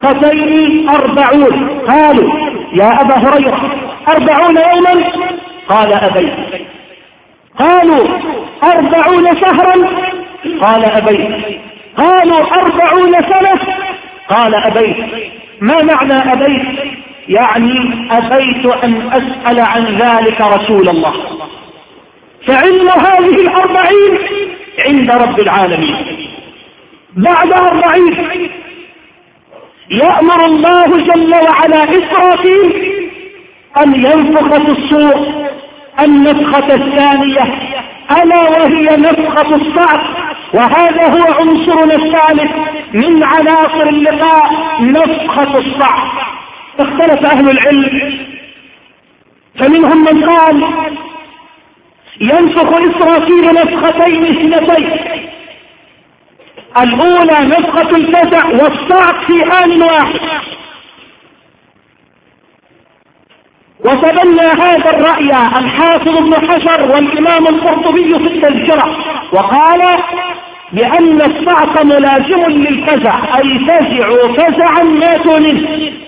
قتين 40. قالوا يا أبا هريرة 40 يوما؟ قال أبيت. قالوا 40 شهرا؟ قال أبيت. قالوا 40 سنة؟ قال أبيت. ما معنى أبيت؟ يعني أبيت أن أسأل عن ذلك رسول الله. فعلم هذه 40 عند رب العالمين. بعد 40 يأمر الله جل وعلا إسرافيل أن ينفخ في الصور النفخة الثانية، ألا وهي نفخة الصعق. وهذا هو عنصرنا الثالث من عناصر اللقاء، نفخة الصعق. اختلف أهل العلم، فمنهم من قال ينفخ إسرافيل نفختين اثنتين، الأولى نفخة الفزع والصعق في آن واحد. وتبنى هذا الرأي الحافظ ابن حجر والإمام القرطبي في التذكرة، وقال بأن الصعق ملازم للفزع، أي فزعوا فزعا ماتوا منه.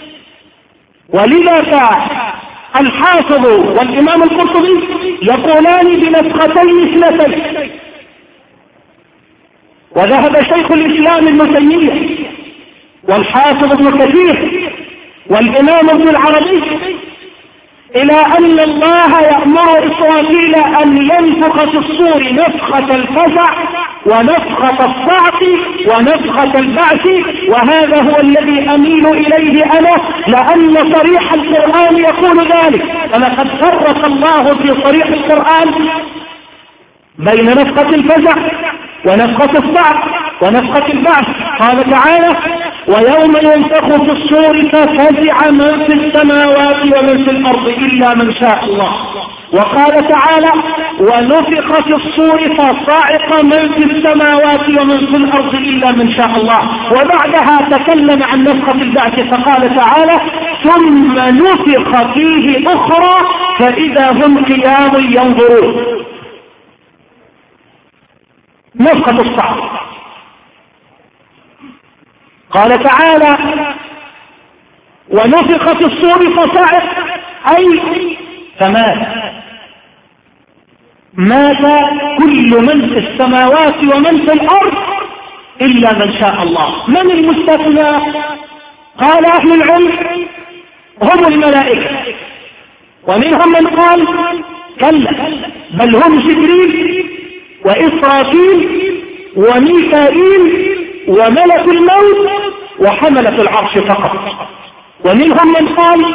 ولذا الحافظ والإمام القرطبي يقولان بنفختين اثنتين. وذهب شيخ الإسلام ابن تيمية والحافظ ابن كثير والإمام ابن العربي إلى أن الله يأمر إسرافيل أن ينفخ في الصور نفخة الفزع ونفخة الصعق ونفخة البعث. وهذا هو الذي أميل إليه أنا، لأن صريح القرآن يقول ذلك. فلقد فرق الله في صريح القرآن بين نفخة الفزع ونفخة الصعق ونفخة البعث. قال تعالى ويوم ينفخ في الصور ففزع من في السماوات ومن في الأرض إلا من شاء الله. وقال تعالى ونفخ في الصور فصعق من في السماوات ومن في الأرض إلا من شاء الله. وبعدها تكلم عن نفخة البعث فقال تعالى ثم نفخ فيه أخرى فإذا هم قيام ينظرون. نفخة الصعق قال تعالى ونفخ في الصور فصعق أي مات كل من في السماوات ومن في الأرض إلا من شاء الله. من المستثنى؟ قال أهل العلم هم الملائكة، ومنهم من قال كلا بل هم جبريل وإسرافيل وميكائيل وملك الموت وحملة العرش فقط. ومنهم من قال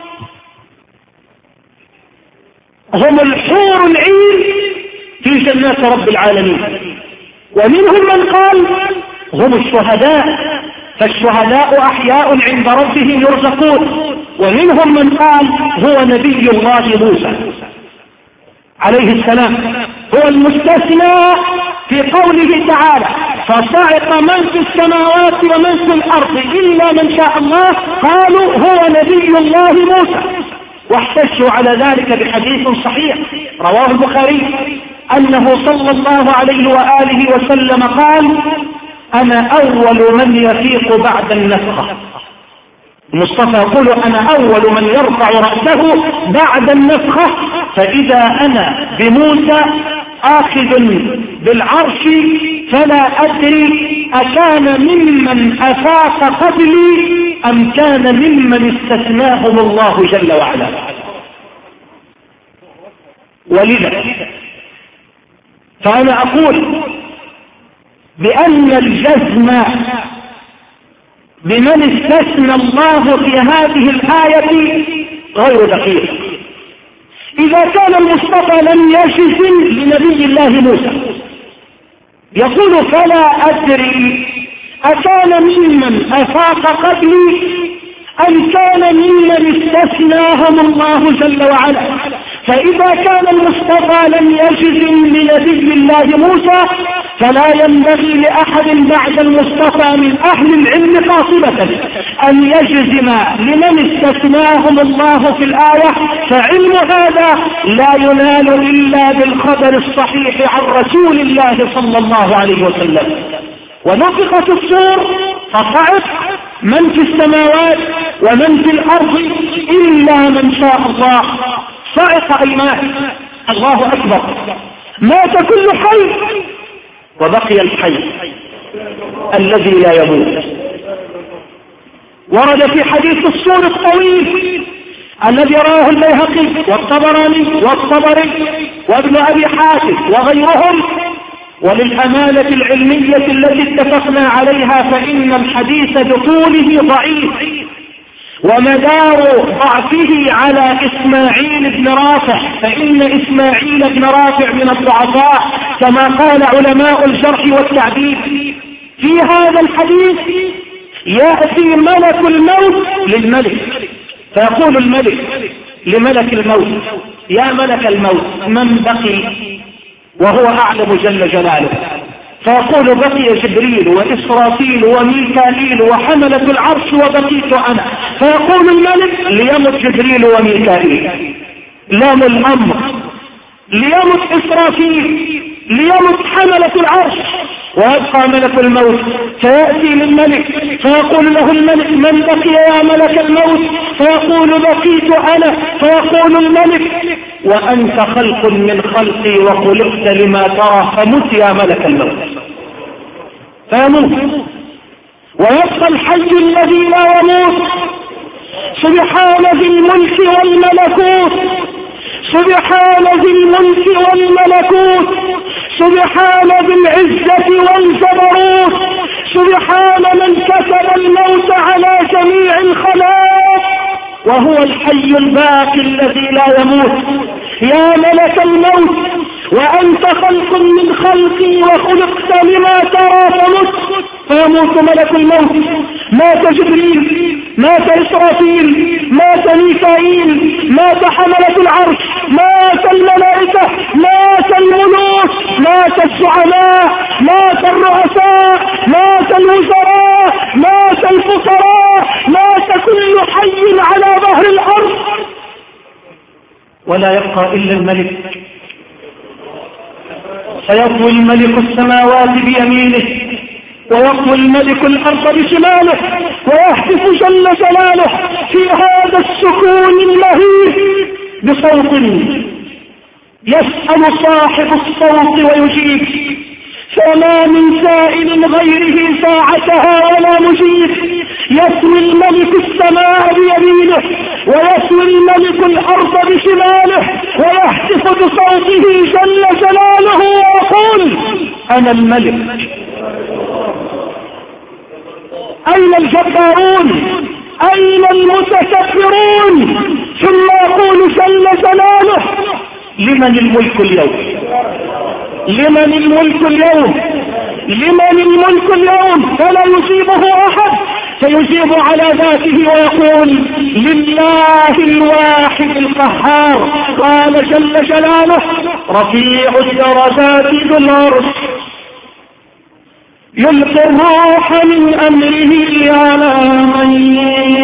هم الحور العين في جنات رب العالمين. ومنهم من قال هم الشهداء، فالشهداء أحياء عند ربهم يرزقون. ومنهم من قال هو نبي الله موسى عليه السلام، هو المستثنى في قوله تعالى فصعق من في السماوات ومن في الأرض إلا من شاء الله. قالوا هو نبي الله موسى، واحتجوا على ذلك بحديث صحيح رواه البخاري أنه صلى الله عليه وآله وسلم قال أنا أول من يفيق بعد النفخة. المصطفى يقول أنا أول من يرفع رأسه بعد النفخة، فإذا أنا بموسى آخذ بالعرش فلا أدري أكان ممن أفاق قبلي أم كان ممن استثناهم الله جل وعلا. ولذا فأنا أقول بأن الجزم بمن استثنى الله في هذه الآية غير دقيق. إذا كان المصطفى لم يجزم لنبي الله موسى يقول فلا أدري أكان ممن أفاق قبلي أم كان ممن استثناهم الله جل وعلا. فإذا كان المصطفى لم يجزم لنبي الله موسى فلا ينبغي لأحد بعد المصطفى من أهل العلم قاطبة أن يجزم لمن استثناهم الله في الآية، فعلم هذا لا ينال إلا بالخبر الصحيح عن رسول الله صلى الله عليه وسلم. ونفخ في الصور فصعق من في السماوات ومن في الأرض إلا من شاء الله. صعق الماء، الله أكبر، مات كل حي وبقي الحي الذي لا يموت. ورد في حديث السور الطويل الذي رواه البيهقي والطبراني والطبري وابن أبي حاتم وغيرهم، وللأمانة العلمية التي اتفقنا عليها فإن الحديث بطوله ضعيف، ومدار ضعفه على إسماعيل بن رافع، فإن إسماعيل بن رافع من الضعفاء كما قال علماء الجرح والتعديل. في هذا الحديث يأتي ملك الموت للملك، فيقول الملك لملك الموت: يا ملك الموت من بقي؟ وهو أعلم جل جلاله. فيقول: بقي جبريل وإسرافيل وميكائيل وحملة العرش وبقيت أنا. فيقول الملك: ليمت جبريل وميكائيل، لام الأمر، ليمت إسرافيل، ليمت حملة العرش، ويبقى ملك الموت. فيأتي للملك فيقول له الملك: من بقي يا ملك الموت؟ فيقول: بقيت أنا. فيقول الملك: وأنت خلق من خلقي وخلقت لما ترى، فمت يا ملك الموت. فيموت ويبقى الحي الذي لا يموت. سبحان ذي الملك والملكوت، سبحان ذي الملك والملكوت، سبحان ذي العزة والجبروت، سبحان من كتب الموت على جميع الخلائق وهو الحي الباقي الذي لا يموت. يا ملك الموت، وأنت خلق من خلقي وخلقت لما ترى، فمت. فيموت ملك الموت. مات جبريل، مات إسرافيل، مات ميكائيل، مات حملة العرش، مات الملائكة، مات الملوك، مات الزعماء، مات الرؤساء، مات الوزراء، مات الفقراء، مات كل حي على ظهر الأرض، ولا يبقى إلا الملك. فيطوي الملك السماوات بيمينه، ويطوي الملك الأرض بشماله، ويهتف جل جلاله في هذا السكون اللهيب بصوت يسأل صاحب الصوت ويجيب، فما من سائل غيره ساعتها ولا مجيب. يسوي الملك السماء بيمينه، ويسوي الملك الأرض بشماله، ويهتف بصوته جل جلاله ويقول: أنا الملك. أين الجبارون؟ أين المتكبرون؟ ثم يقول جل جلاله: لمن الملك اليوم؟ لمن الملك اليوم؟ لمن الملك اليوم؟ فلا يجيبه أحد، فيجيب على ذاته ويقول: لله الواحد القهار. قال جل جلاله: رفيع الدرجات ذو العرش، يلقي الروح من أمره على من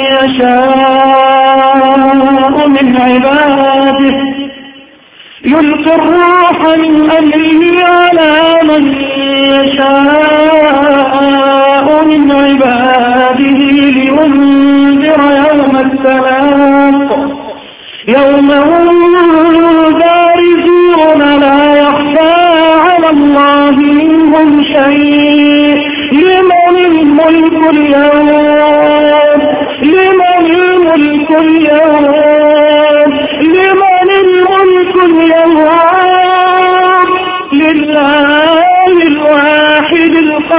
يشاء من عباده، يلقي الروح من أمره على من يشاء من عباده لينذر يوم التلاق، يوم هم بارزون لا يخفى على الله منهم شيء. لمن الملك اليوم؟ لمن الملك اليوم؟ لمن الملك اليوم؟ لله الواحد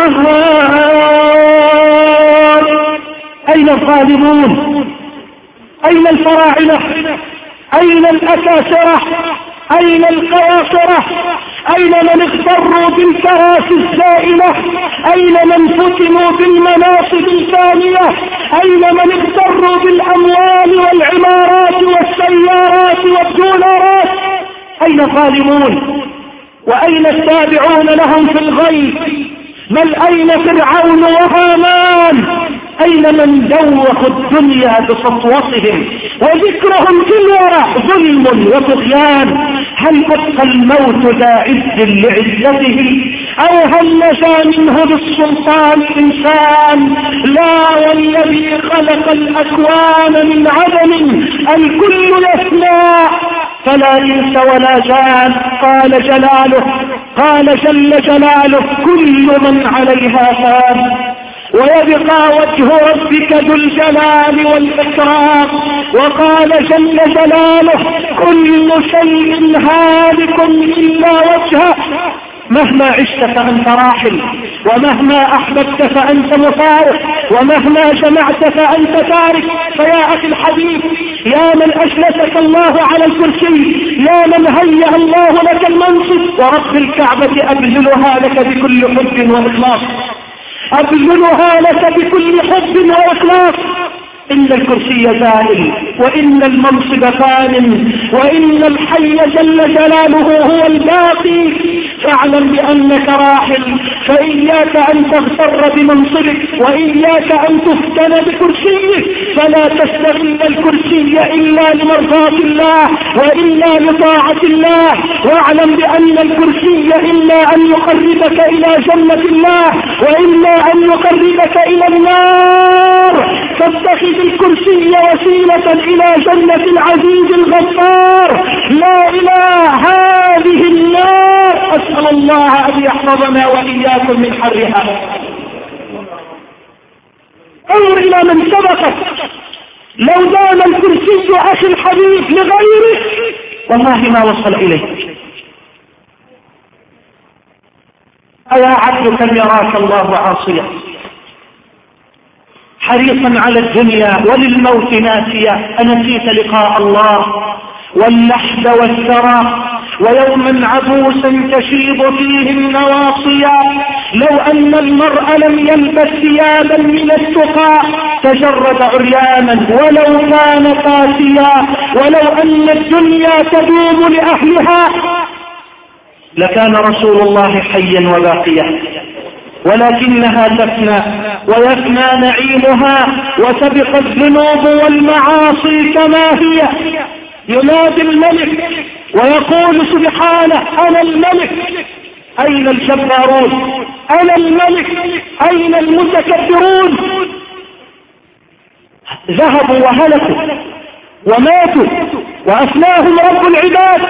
القهار. أين الظالمون؟ أين الفراعنة؟ أين الأكاسرة؟ أين القياصرة؟ أين من اغتروا بالكراسي الزائلة؟ أين من فتنوا بالمناصب الفانية؟ أين من اغتروا بالأموال والعمارات والسيارات والدولارات؟ أين الظالمون؟ وأين التابعون لهم في الغيب؟ بل أين فرعون وهامان؟ أين من دوخوا الدنيا بسطوتهم وذكرهم في الورى ظلم وطغيان؟ هل بقى الموت ذا عز لعزته أو هل نجا منه بالسلطان إنسان؟ لا، والذي خلق الأكوان من عدم الكل يفنى فلا إنس ولا جان. قال جل جلاله كل من عليها فان ويبقى وجه ربك ذو الجلال والإكرام. وقال جل جلاله كل شيء هالك إلا وجهه. مهما عشت فأنت راحل، ومهما أحببت فأنت مفارق، ومهما جمعت فأنت تارك. فيا أخي الحبيب، يا من أجلسك الله على الكرسي، يا من هيأ الله لك المنصب، ورب الكعبة أبذلها لك بكل حب وإخلاص، أبذلها لك بكل حب وإخلاص. إن الكرسي زائل، وإن المنصب فان، وإن الحي جل جلاله هو الباقي. فاعلم بأنك راحل، فإياك أن تغتر بمنصبك، وإياك أن تفتن بكرسيك. فلا تستغل الكرسي إلا لمرضاة الله وإلا لطاعة الله. واعلم بأن الكرسي إلا أن يقربك إلى جنة الله وإلا أن يقربك إلى النار. فاتخذ الكرسي وسيلة إلى جنة العزيز الغفار، لا إلى هذه النار. أسأل الله أن يحفظنا وإياكم من حرها. انظر إلى من سبقك. لو دام الكرسي أخي الحبيب لغيره والله ما وصل إليه. أيا عبد كم يراك الله عاصيا حريصا على الدنيا وللموت ناسيا. أنسيت لقاء الله واللحد والثرى ويوما عبوسا تشيب فيه النواصيا. لو أن المرء لم يلبس ثيابا من التقى تجرد عريانا ولو كان قاسيا. ولو أن الدنيا تدوم لأهلها لكان رسول الله حيا وباقيا، ولكنها تفنى ويفنى نعيمها وتبقى الذنوب والمعاصي كما هي. ينادي الملك ويقول سبحانه أنا الملك أين الجبارون؟ أنا الملك أين المتكبرون؟ ذهبوا وهلكوا وماتوا وأفناهم رب العباد.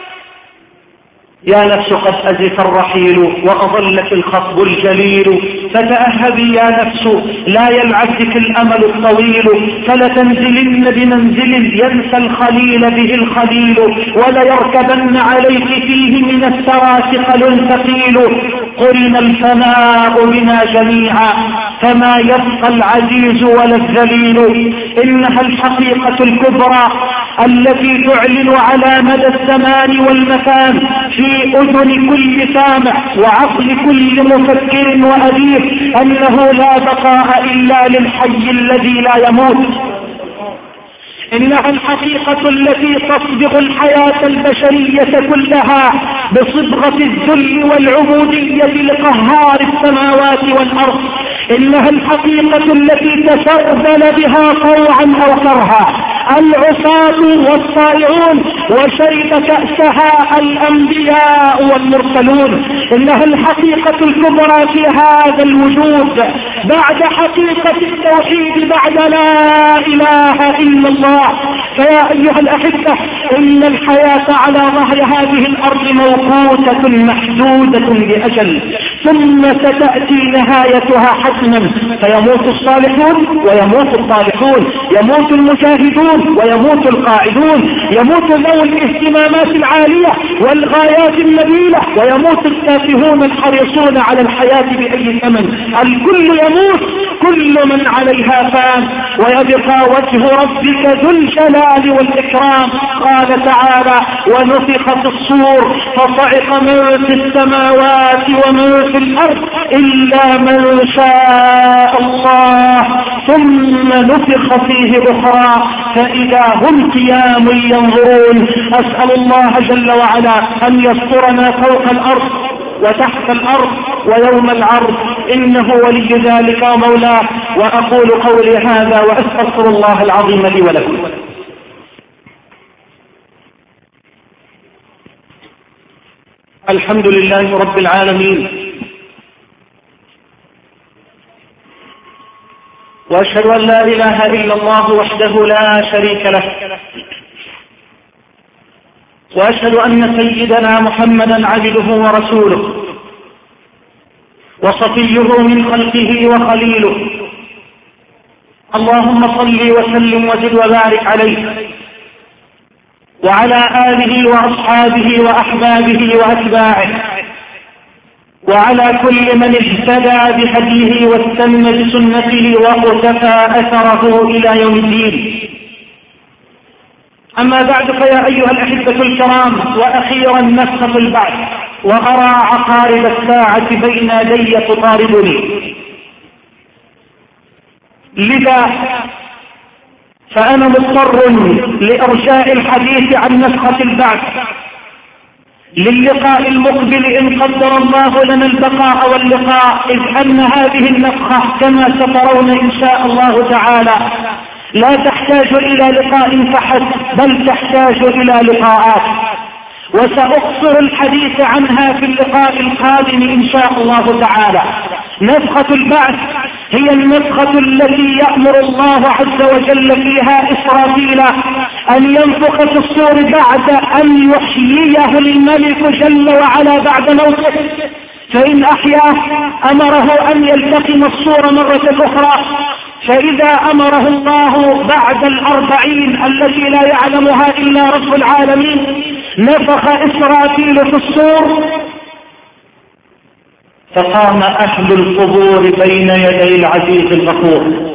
يا نفس قد أزف الرحيل وأظلك الخطب الجليل. فتأهبي يا نفس لا يلعبك الأمل الطويل. فلتنزلن بمنزل ينسى الخليل به الخليل وليركبن عليك فيه من الثرى ثقل ثقيل. قرن الفناء بنا جميعا فما يبقى العزيز ولا الذليل. إنها الحقيقة الكبرى التي تعلن على مدى الزمان والمكان في أذن كل سامع وعقل كل مفكر وأديب أنه لا بقاء إلا للحي الذي لا يموت. إنها الحقيقة التي تصبغ الحياة البشرية كلها بصبغة الذل والعبودية لقهار السماوات والأرض. إنها الحقيقة التي تسربل بها طوعا أو كرها العصاة والصائعون وشرب كأسها الأنبياء والمرسلون. إنها الحقيقة الكبرى في هذا الوجود بعد حقيقة التوحيد بعد لا إله إلا الله. فيا أيها الأحبة، إن الحياة على ظهر هذه الأرض موقوتة محدودة بأجل، ثم ستأتي نهايتها حتما. فيموت الصالحون ويموت الطالحون، يموت المجاهدون ويموت القاعدون، يموت ذوي الاهتمامات العالية والغايات النبيلة، ويموت التافهون الحريصون على الحياة بأي ثمن. الكل يموت، كل من عليها فان، ويبقى وجه ربك ذو الجلال والإكرام. قال تعالى ونفخ في الصور فصعق من في السماوات ومن في الأرض إلا من شاء الله ثم نفخ فيه أخرى فإذا هم قيام ينظرون. أسأل الله جل وعلا أن يسترنا فوق الأرض وتحت الأرض ويوم العرض، إنه ولي ذلك ومولاه. وأقول قولي هذا وأستغفر الله العظيم لي ولكم. الحمد لله رب العالمين، وأشهد أن لا إله إلا الله وحده لا شريك له، وأشهد أن سيدنا محمدا عبده ورسوله وصفيه من خلقه وخليله. اللهم صل وسلم وزد وبارك عليه وعلى آله وأصحابه وأحبابه وأتباعه وعلى كل من اهتدى بهديه واستنى بسنته واقتفى أثره إلى يوم الدين. أما بعد، فيا أيها الأحبة الكرام، وأخيرا نفخة البعث، وأرى عقارب الساعة بين يدي تطاردني، لذا فأنا مضطر لإرجاء الحديث عن نفخة البعث للقاء المقبل إن قدر الله لنا البقاء واللقاء، إذ أن هذه النفخة كما سترون إن شاء الله تعالى لا تحتاج إلى لقاء فحسب، بل تحتاج إلى لقاءات، وسأقصر الحديث عنها في اللقاء القادم إن شاء الله تعالى. نفخة البعث هي النفخة التي يأمر الله عز وجل فيها إسرافيل أن ينفخ في الصور بعد أن يحييه الملك جل وعلا بعد موته، فإن أحياه أمره أن يلتقم الصور مرة أخرى، فإذا أمره الله بعد 40 التي لا يعلمها إلا رب العالمين نفخ إسرافيل في الصور، فقام أهل القبور بين يدي العزيز الغفور.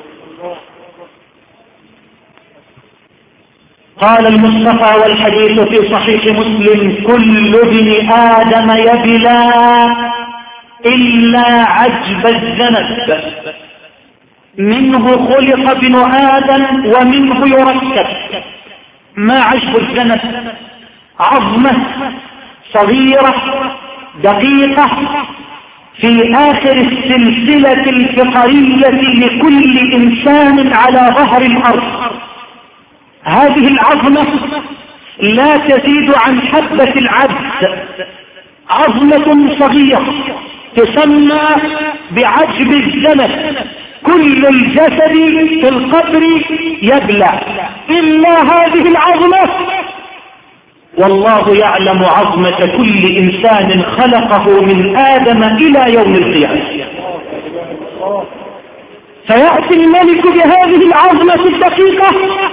قال المصطفى والحديث في صحيح مسلم: كل ابن آدم يبلى إلا عجب الذنب، منه خلق ابن آدم ومنه يركب. ما عجب الذنب؟ عظمة صغيرة دقيقة في آخر السلسلة الفقرية لكل إنسان على ظهر الأرض. هذه العظمة لا تزيد عن حبة العدس، عظمة صغيرة تسمى بعجب الذنب. كل الجسد في القبر يبلى إلا هذه العظمة، والله يعلم عظمة كل إنسان خلقه من آدم إلى يوم القيامة. فيأتي الملك بهذه العظمة الدقيقة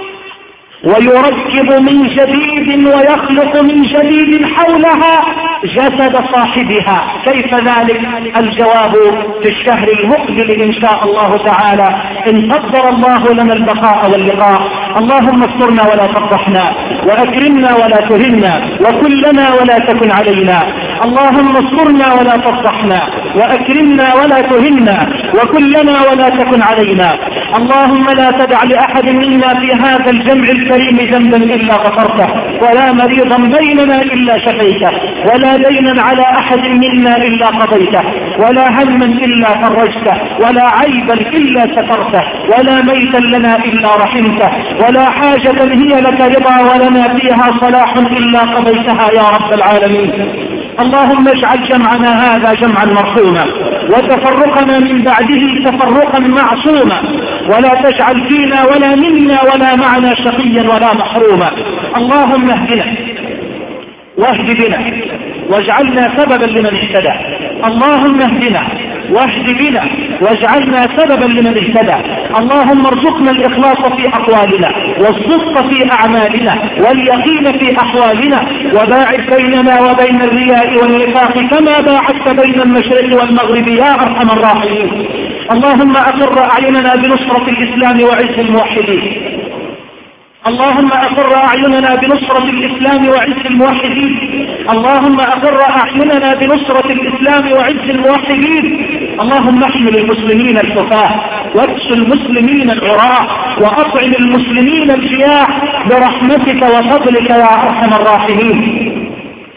ويركب من جديد ويخلق من جديد حولها جسد صاحبها. كيف ذلك؟ الجواب في الشهر المقبل إن شاء الله تعالى، إن قدر الله لنا البقاء واللقاء. اللهم استرنا ولا تفضحنا، وأكرمنا ولا تهنا، وكلنا ولا تكن علينا. اللهم استرنا ولا تفضحنا، وأكرمنا ولا تهنا، وكلنا ولا تكن علينا. اللهم لا تدع لأحد منا في هذا الجمع الكريم ذنبا إلا غفرته، ولا مريضا بيننا إلا شفيته، ولا دينا على أحد منا إلا قضيته، ولا هما إلا فرجته، ولا عيبا إلا سترته، ولا ميتا لنا إلا رحمته، ولا حاجة هي لك رضا ولنا فيها صلاح إلا قضيتها يا رب العالمين. اللهم اجعل جمعنا هذا جمعا مرحوما، وتفرقنا من بعده تفرقا معصوما، ولا تجعل فينا ولا منا ولا معنا شقيا ولا محروما. اللهم اهدنا واهد بنا واجعلنا سببا لمن اهتدى. اللهم اهدنا واهد بنا واجعلنا سببا لمن اهتدى. اللهم ارزقنا الإخلاص في أقوالنا، والصدق في أعمالنا، واليقين في أحوالنا، وباعد بيننا وبين الرياء والنفاق كما باعدت بين المشرق والمغرب يا أرحم الراحمين. اللهم أقر أعيننا بنصرة الإسلام وعز الموحدين. اللهم أقر أعيننا بنصرة الإسلام وعز الموحدين. اللهم أقر أعيننا بنصرة الإسلام وعز الموحدين. اللهم احمل المسلمين الكفاة، واكس المسلمين العراة، وأطعم المسلمين الجياع برحمتك وفضلك يا أرحم الراحمين.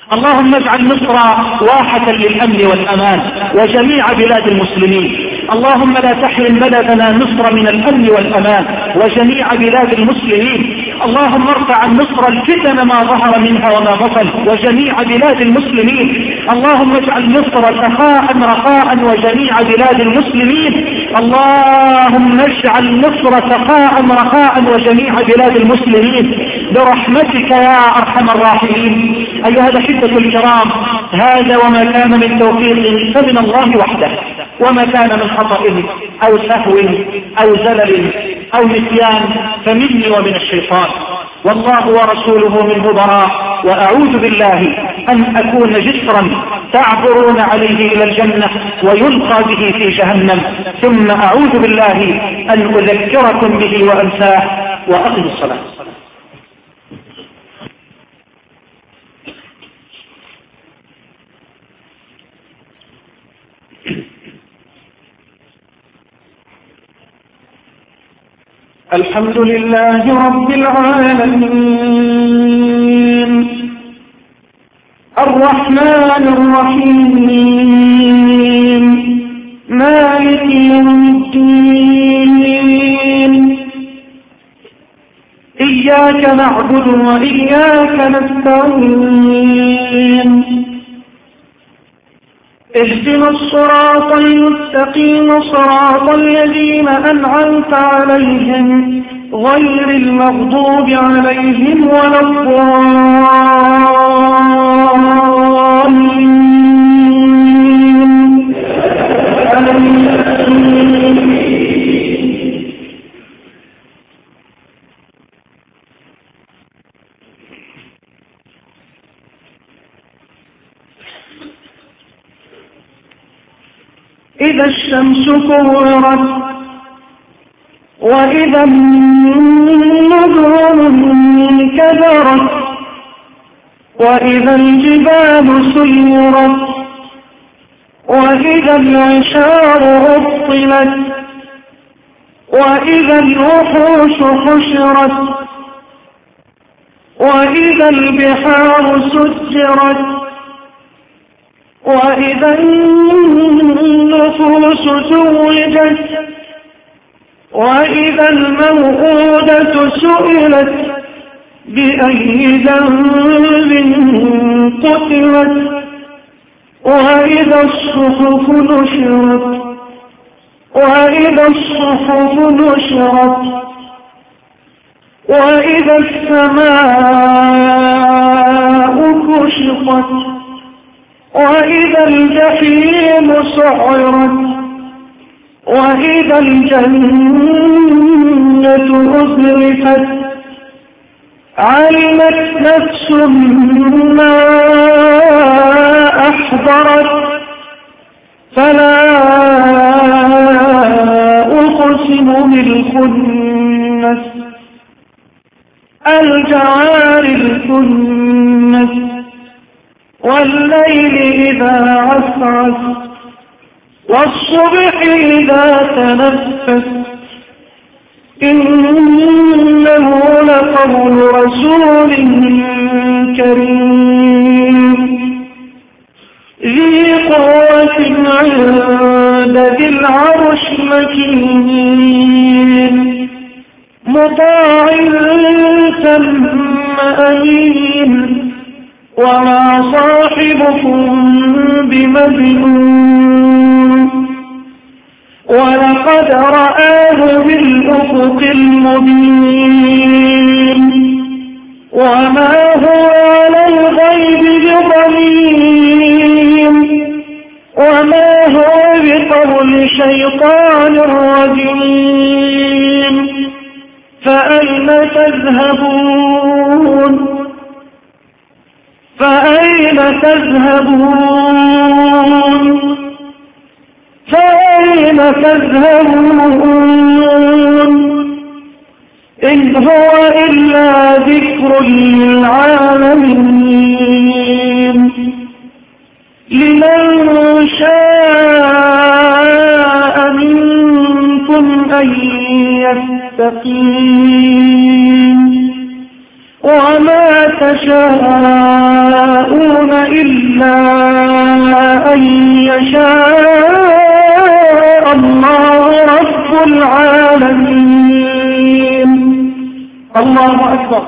اللهم اجعل مصر واحة للأمن والأمان وجميع بلاد المسلمين. اللهم لا تحرم بلدنا مصر من الأمن والأمان وجميع بلاد المسلمين. اللهم ارفع عن مصر الفتن ما ظهر منها وما بطن وجميع بلاد المسلمين. اللهم اجعل مصر سخاء رخاء وجميع بلاد المسلمين. اللهم اجعل مصر سخاء رخاء وجميع بلاد المسلمين برحمتك يا أرحم الراحمين. أيها الأحبة الكرام، هذا وما كان من توفيق فمن الله وحده، وما كان من خطأ أو سهو أو زلل أو نسيان فمني ومن الشيطان، والله ورسوله منه براء. وأعوذ بالله أن أكون جسرا تعبرون عليه إلى الجنة ويلقى به في جهنم، ثم أعوذ بالله أن أذكركم به وأنساه. وأقم الصلاة. الحمد لله رب العالمين الرحمن الرحيم مالك يوم الدين إياك نعبد وإياك نستعين اهدنا الصراط المستقيم صراط الذين أنعمت عليهم غير المغضوب عليهم ولا الضالين. إذا الشمس كورت وإذا النجوم كدرت وإذا الجبال سيرت وإذا العشار عطلت وإذا الوحوش حشرت وإذا البحار سجرت وإذا النفوس زوجت وإذا الموءودة سئلت بأي ذنب قتلت وإذا الصحف نشرت وإذا الصحف نشرت وإذا السماء كشطت وإذا الجحيم سعرت وإذا الجنة أزلفت علمت نفس ما أحضرت فلا أقسم بالخنس الجوار الكنس والليل إذا عسعس والصبح إذا تنفس إنه لقول رسول كريم ذي قوة عند ذي العرش مكين مطاع ثم أمين وما صاحبكم بمجنون ولقد رآه بالأفق المبين وما هو على الغيب بضنين وما هو بقول شيطان رجيم فأين تذهبون فأين تذهبون فأين تذهبون إن هو إلا ذكر للعالمين لمن شاء منكم أن يستقيم وما تشاءون إلا أن يشاء الله رب العالمين. الله أكبر.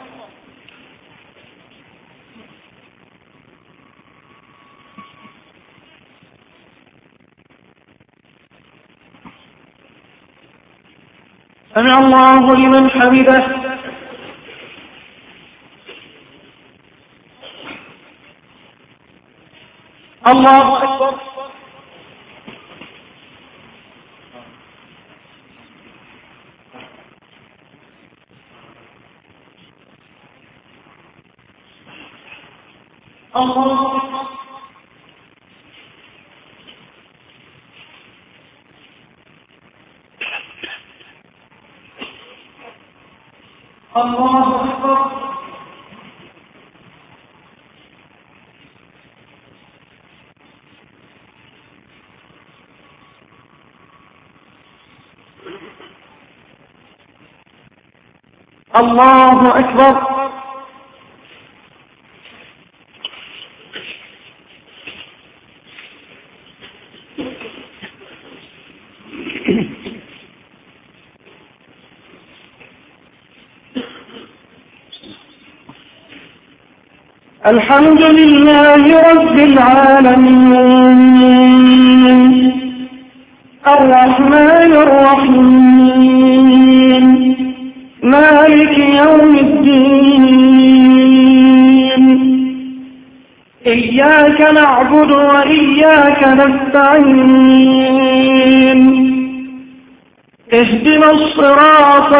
سمع الله لمن حمده. الله أكبر. الله أكبر. الله أكبر. الله أكبر. الحمد لله رب العالمين الرحمن الرحيم مالك يوم الدين إياك نعبد وإياك نستعين اهدنا الصراط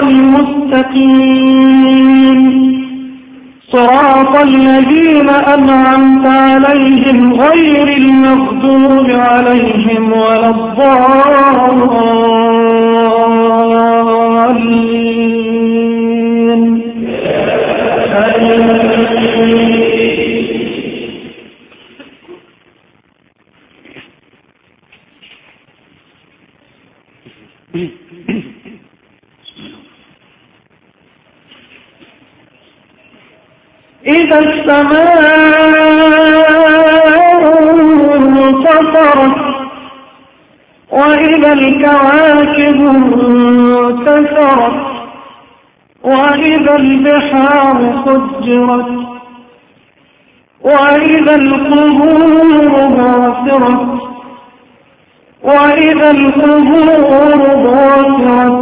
المستقيم صراط الذين أنعمت عليهم غير المغضوب عليهم ولا الضالين. إذا السماء انفطرت وإذا الكواكب انتثرت وإذا البحار فجرت وإذا القبور بعثرت وإذا القبور بعثرت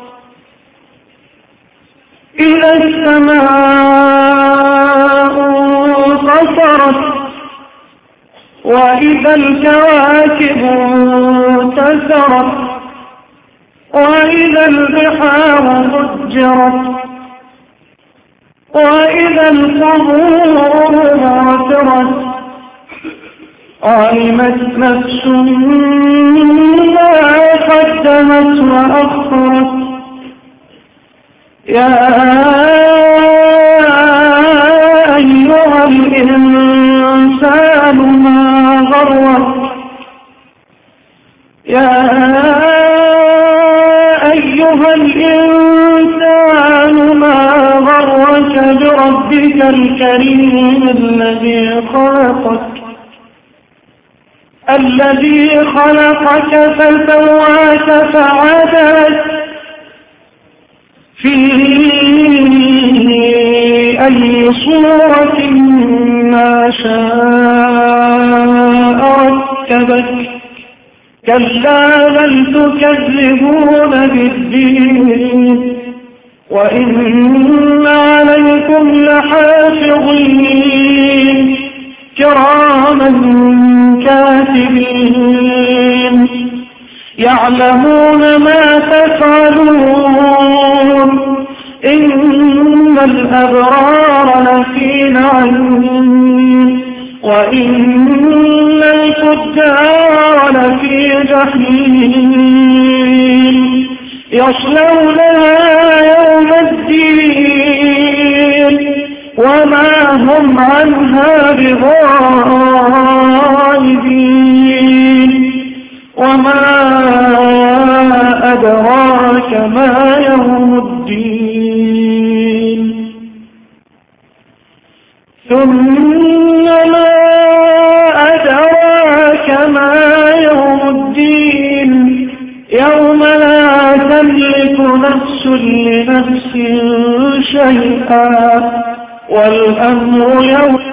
إذا السماء انفطرت وإذا الكواكب انتثرت وإذا البحار فجرت وإذا القبور بعثرت علمت نفس ما قدمت وأخرت. يا أيها الإنسان ما غرك يا أيها الإنسان ما غرك بربك الكريم الذي خلقك فسواك فعدلك في أي صورة ما شاء ركبك كلا بل تكذبون بالدين وإن عليكم لحافظين كراما كاتبين يعلمون ما تفعلون إن الأبرار لفي نعيم وإن الفجار لفي جحيم يصلونها يوم الدين وما هم عنها بغائبين وما أدراك ما يوم الدين ثم ما أدراك ما يوم الدين يوم لا تملك نفس لنفس شيئا والأمر يوم